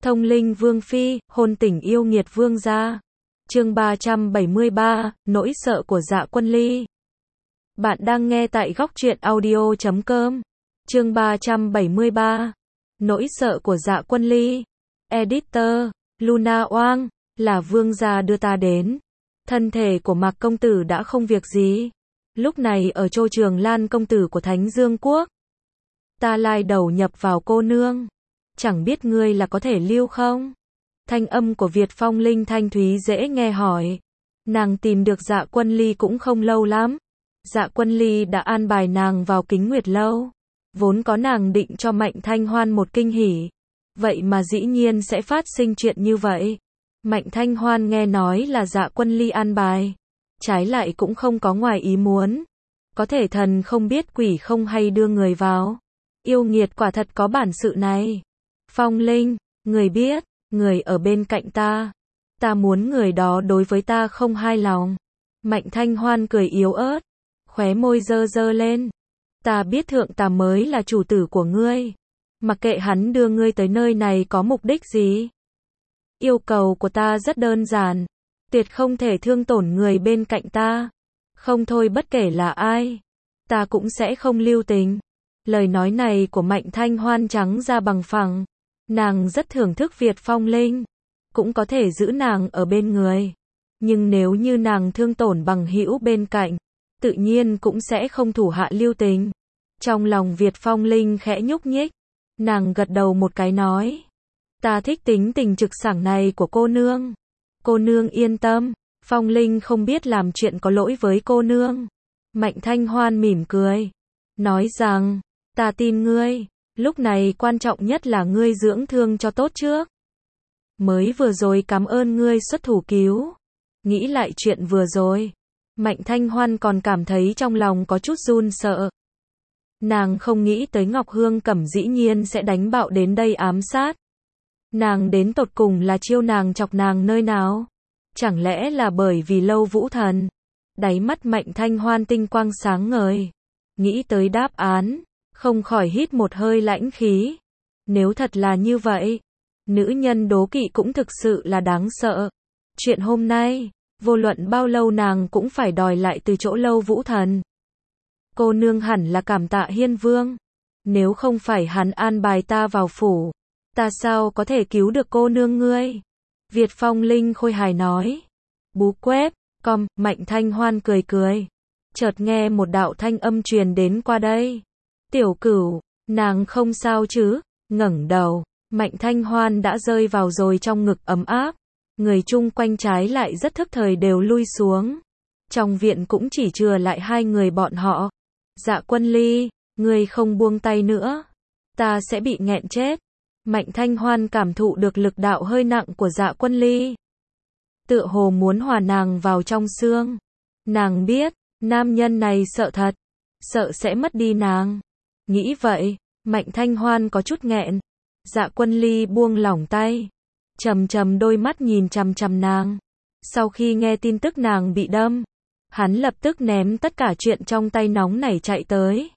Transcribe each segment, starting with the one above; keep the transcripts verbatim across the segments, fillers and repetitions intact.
Thông linh vương phi, hôn tình yêu nghiệt vương gia. Chương ba trăm bảy mươi ba, nỗi sợ của Dạ Quân Ly. Bạn đang nghe tại góc truyện audio chấm com. Chương ba trăm bảy mươi ba, nỗi sợ của Dạ Quân Ly. Editor, Luna Oang, là vương gia đưa ta đến. Thân thể của Mạc công tử đã không việc gì. Lúc này ở Châu Trường Lan công tử của Thánh Dương Quốc. Ta lai đầu nhập vào cô nương. Chẳng biết ngươi là có thể lưu không? Thanh âm của Việt Phong Linh thanh thúy dễ nghe hỏi. Nàng tìm được Dạ Quân Ly cũng không lâu lắm. Dạ Quân Ly đã an bài nàng vào Kính Nguyệt Lâu. Vốn có nàng định cho Mạnh Thanh Hoan một kinh hỉ. Vậy mà dĩ nhiên sẽ phát sinh chuyện như vậy. Mạnh Thanh Hoan nghe nói là Dạ Quân Ly an bài. Trái lại cũng không có ngoài ý muốn. Có thể thần không biết quỷ không hay đưa người vào. Yêu nghiệt quả thật có bản sự này. Phong Linh, người biết, người ở bên cạnh ta. Ta muốn người đó đối với ta không hài lòng. Mạnh Thanh Hoan cười yếu ớt. Khóe môi dơ dơ lên. Ta biết thượng ta mới là chủ tử của ngươi. Mặc kệ hắn đưa ngươi tới nơi này có mục đích gì. Yêu cầu của ta rất đơn giản. Tuyệt không thể thương tổn người bên cạnh ta. Không thôi bất kể là ai. Ta cũng sẽ không lưu tình. Lời nói này của Mạnh Thanh Hoan trắng ra bằng phẳng. Nàng rất thưởng thức Việt Phong Linh. Cũng có thể giữ nàng ở bên người. Nhưng nếu như nàng thương tổn bằng hữu bên cạnh. Tự nhiên cũng sẽ không thủ hạ lưu tình. Trong lòng Việt Phong Linh khẽ nhúc nhích. Nàng gật đầu một cái nói. Ta thích tính tình trực sảng này của cô nương. Cô nương yên tâm. Phong Linh không biết làm chuyện có lỗi với cô nương. Mạnh Thanh Hoan mỉm cười. Nói rằng, ta tin ngươi. Lúc này quan trọng nhất là ngươi dưỡng thương cho tốt trước. Mới vừa rồi cảm ơn ngươi xuất thủ cứu. Nghĩ lại chuyện vừa rồi. Mạnh Thanh Hoan còn cảm thấy trong lòng có chút run sợ. Nàng không nghĩ tới Ngọc Hương Cẩm dĩ nhiên sẽ đánh bạo đến đây ám sát. Nàng đến tột cùng là chiêu nàng chọc nàng nơi nào? Chẳng lẽ là bởi vì Lâu Vũ Thần? Đáy mắt Mạnh Thanh Hoan tinh quang sáng ngời. Nghĩ tới đáp án, không khỏi hít một hơi lãnh khí. Nếu thật là như vậy, nữ nhân đố kỵ cũng thực sự là đáng sợ. Chuyện hôm nay, vô luận bao lâu nàng cũng phải đòi lại từ chỗ Lâu Vũ Thần. Cô nương hẳn là cảm tạ Hiên Vương. Nếu không phải hắn an bài ta vào phủ, ta sao có thể cứu được cô nương ngươi? Việt Phong Linh khôi hài nói. Bú quép, com, Mạnh Thanh Hoan cười cười. Chợt nghe một đạo thanh âm truyền đến qua đây. Tiểu Cửu, nàng không sao chứ? Ngẩng đầu, Mạnh Thanh Hoan đã rơi vào rồi trong ngực ấm áp. Người chung quanh trái lại rất thức thời đều lui xuống. Trong viện cũng chỉ chừa lại hai người bọn họ. Dạ Quân Ly, ngươi không buông tay nữa. Ta sẽ bị nghẹn chết. Mạnh Thanh Hoan cảm thụ được lực đạo hơi nặng của Dạ Quân Ly. Tựa hồ muốn hòa nàng vào trong xương. Nàng biết, nam nhân này sợ thật. Sợ sẽ mất đi nàng. Nghĩ vậy, Mạnh Thanh Hoan có chút nghẹn. Dạ Quân Ly buông lỏng tay. Trầm trầm đôi mắt nhìn chằm chằm nàng. Sau khi nghe tin tức nàng bị đâm, hắn lập tức ném tất cả chuyện trong tay nóng nảy chạy tới.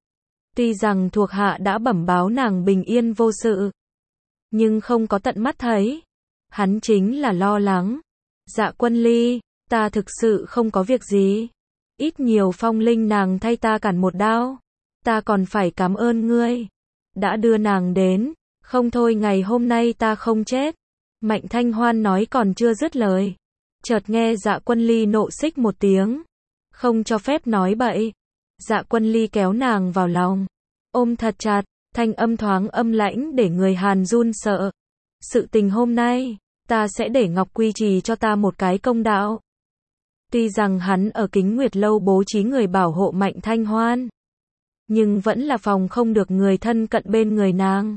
Tuy rằng thuộc hạ đã bẩm báo nàng bình yên vô sự, nhưng không có tận mắt thấy. Hắn chính là lo lắng. Dạ Quân Ly, ta thực sự không có việc gì. Ít nhiều Phong Linh nàng thay ta cản một đao. Ta còn phải cảm ơn ngươi. Đã đưa nàng đến. Không thôi ngày hôm nay ta không chết. Mạnh Thanh Hoan nói còn chưa dứt lời. Chợt nghe Dạ Quân Ly nộ xích một tiếng. Không cho phép nói bậy. Dạ Quân Ly kéo nàng vào lòng. Ôm thật chặt. Thanh âm thoáng âm lãnh để người Hàn run sợ. Sự tình hôm nay, ta sẽ để Ngọc Quy trì cho ta một cái công đạo. Tuy rằng hắn ở Kính Nguyệt Lâu bố trí người bảo hộ Mạnh Thanh Hoan, nhưng vẫn là phòng không được người thân cận bên người nàng.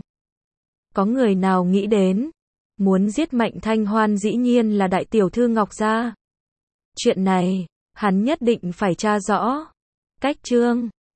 Có người nào nghĩ đến, muốn giết Mạnh Thanh Hoan dĩ nhiên là đại tiểu thư Ngọc gia. Chuyện này, hắn nhất định phải tra rõ. Cách chương